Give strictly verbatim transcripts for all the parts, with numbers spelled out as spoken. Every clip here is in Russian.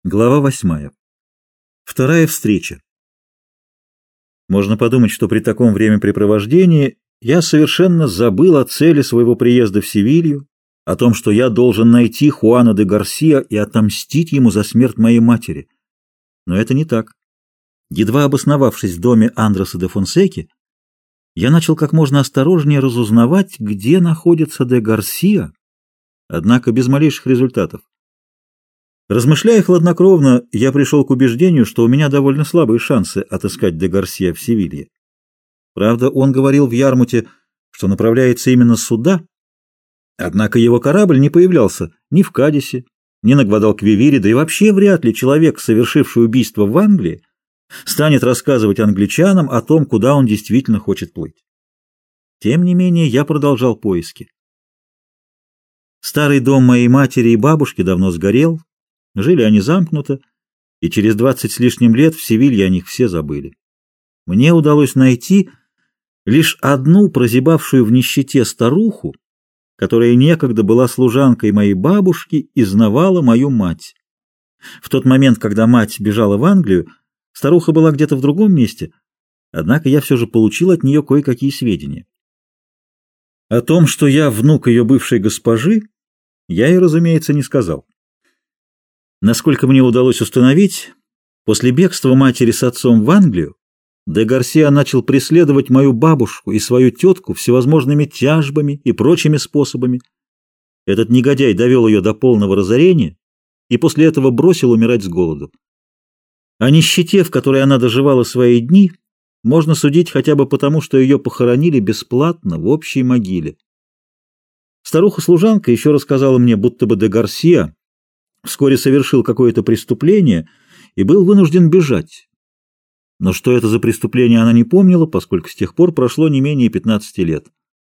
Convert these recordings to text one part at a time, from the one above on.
Глава восьмая. Вторая встреча. Можно подумать, что при таком времяпрепровождении я совершенно забыл о цели своего приезда в Севилью, о том, что я должен найти Хуана де Гарсиа и отомстить ему за смерть моей матери. Но это не так. Едва обосновавшись в доме Андреса де Фонсеки, я начал как можно осторожнее разузнавать, где находится де Гарсиа, однако без малейших результатов. Размышляя хладнокровно, я пришел к убеждению, что у меня довольно слабые шансы отыскать де Гарсиа в Севилье. Правда, он говорил в Ярмуте, что направляется именно сюда, однако его корабль не появлялся ни в Кадисе, ни на Гвадалквивире, да и вообще вряд ли человек, совершивший убийство в Англии, станет рассказывать англичанам о том, куда он действительно хочет плыть. Тем не менее, я продолжал поиски. Старый дом моей матери и бабушки давно сгорел. Жили они замкнуто, и через двадцать с лишним лет в Севилье о них все забыли. Мне удалось найти лишь одну прозябавшую в нищете старуху, которая некогда была служанкой моей бабушки и знавала мою мать. В тот момент, когда мать бежала в Англию, старуха была где-то в другом месте, однако я все же получил от нее кое-какие сведения. О том, что я внук ее бывшей госпожи, я ей, разумеется, не сказал. Насколько мне удалось установить, после бегства матери с отцом в Англию, де Гарсиа начал преследовать мою бабушку и свою тетку всевозможными тяжбами и прочими способами. Этот негодяй довел ее до полного разорения и после этого бросил умирать с голоду. О нищете, в которой она доживала свои дни, можно судить хотя бы потому, что ее похоронили бесплатно в общей могиле. Старуха-служанка еще рассказала мне, будто бы де Гарсиа вскоре совершил какое-то преступление и был вынужден бежать. Но что это за преступление, она не помнила, поскольку с тех пор прошло не менее пятнадцати лет.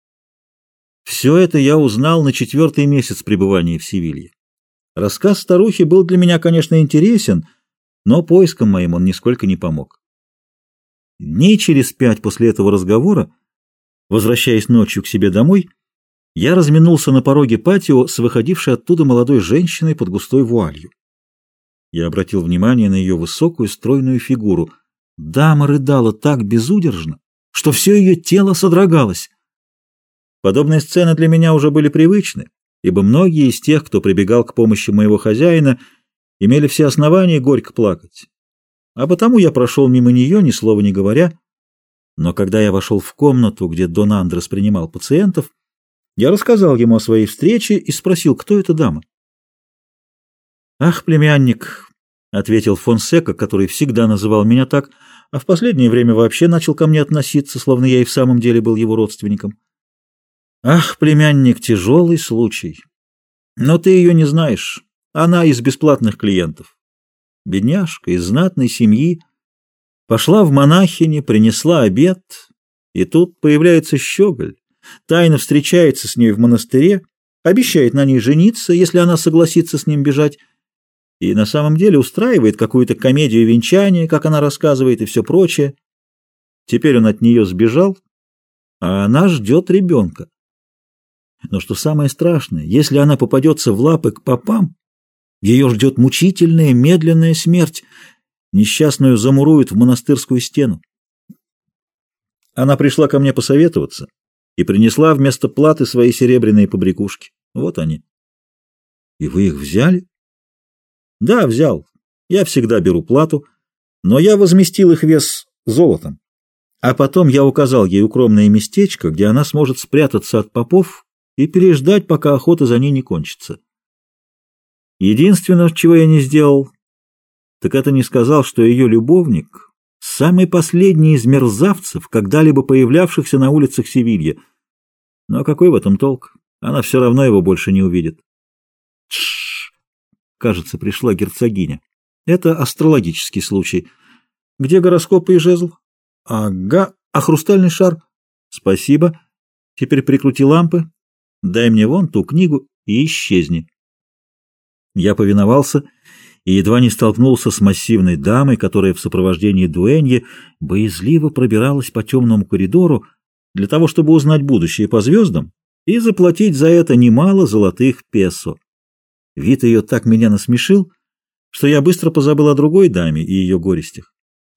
Все это я узнал на четвертый месяц пребывания в Севилье. Рассказ старухи был для меня, конечно, интересен, но поискам моим он нисколько не помог. Дней через пять после этого разговора, возвращаясь ночью к себе домой, я разминулся на пороге патио с выходившей оттуда молодой женщиной под густой вуалью. Я обратил внимание на ее высокую стройную фигуру. Дама рыдала так безудержно, что все ее тело содрогалось. Подобные сцены для меня уже были привычны, ибо многие из тех, кто прибегал к помощи моего хозяина, имели все основания горько плакать. А потому я прошел мимо нее, ни слова не говоря. Но когда я вошел в комнату, где Дон Андрес принимал пациентов, я рассказал ему о своей встрече и спросил, кто эта дама. «Ах, племянник», — ответил Фонсека, который всегда называл меня так, а в последнее время вообще начал ко мне относиться, словно я и в самом деле был его родственником. «Ах, племянник, тяжелый случай. Но ты ее не знаешь. Она из бесплатных клиентов. Бедняжка из знатной семьи. Пошла в монахини, принесла обед, и тут появляется щеголь. Тайно встречается с ней в монастыре, обещает на ней жениться, если она согласится с ним бежать, и на самом деле устраивает какую-то комедию венчания, как она рассказывает, и все прочее. Теперь он от нее сбежал, а она ждет ребенка. Но что самое страшное, если она попадется в лапы к попам, ее ждет мучительная, медленная смерть, несчастную замуруют в монастырскую стену. Она пришла ко мне посоветоваться и принесла вместо платы свои серебряные побрякушки. Вот они. И вы их взяли? Да, взял. Я всегда беру плату, но я возместил их вес золотом. А потом я указал ей укромное местечко, где она сможет спрятаться от попов и переждать, пока охота за ней не кончится. Единственное, чего я не сделал, так это не сказал, что ее любовник — самый последний из мерзавцев, когда-либо появлявшихся на улицах Севильи. Но какой в этом толк? Она все равно его больше не увидит. Тш! Кажется, пришла герцогиня. Это астрологический случай. Где гороскопы и жезл? Ага. А хрустальный шар? Спасибо. Теперь прикрути лампы. Дай мне вон ту книгу и исчезни. Я повиновался и едва не столкнулся с массивной дамой, которая в сопровождении дуэньи боязливо пробиралась по темному коридору для того, чтобы узнать будущее по звездам и заплатить за это немало золотых песо. Вид ее так меня насмешил, что я быстро позабыл о другой даме и ее горестях.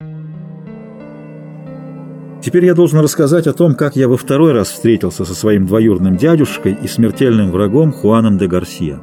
Теперь я должен рассказать о том, как я во второй раз встретился со своим двоюродным дядюшкой и смертельным врагом Хуаном де Гарсия.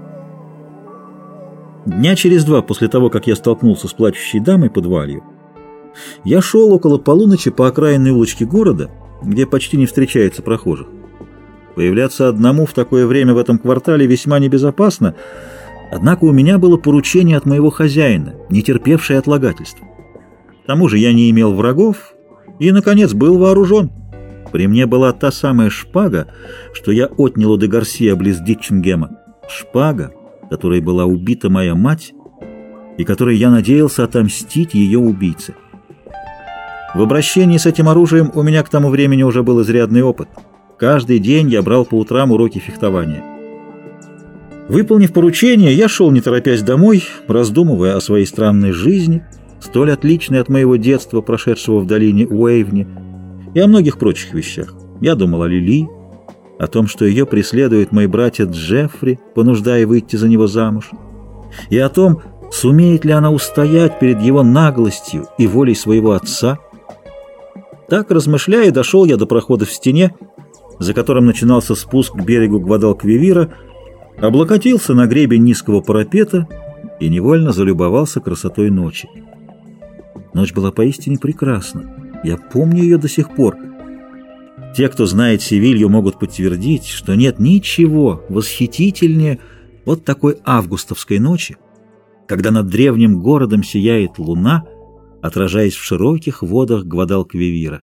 Дня через два после того, как я столкнулся с плачущей дамой под Валью, я шел около полуночи по окраинной улочке города, где почти не встречается прохожих. Появляться одному в такое время в этом квартале весьма небезопасно, однако у меня было поручение от моего хозяина, не терпевшее отлагательств. К тому же я не имел врагов и, наконец, был вооружен. При мне была та самая шпага, что я отнял у де Гарсия близ Дитчингема. Шпага, которой была убита моя мать и которой я надеялся отомстить ее убийце. В обращении с этим оружием у меня к тому времени уже был изрядный опыт. Каждый день я брал по утрам уроки фехтования. Выполнив поручение, я шел не торопясь домой, раздумывая о своей странной жизни, столь отличной от моего детства, прошедшего в долине Уэйвни, и о многих прочих вещах. Я думал о Лили, о том, что ее преследует мой братья Джеффри, понуждая выйти за него замуж, и о том, сумеет ли она устоять перед его наглостью и волей своего отца. Так, размышляя, дошел я до прохода в стене, за которым начинался спуск к берегу Гвадалквивира, облокотился на гребень низкого парапета и невольно залюбовался красотой ночи. Ночь была поистине прекрасна. Я помню ее до сих пор. Те, кто знает Севилью, могут подтвердить, что нет ничего восхитительнее вот такой августовской ночи, когда над древним городом сияет луна, отражаясь в широких водах Гвадалквивира.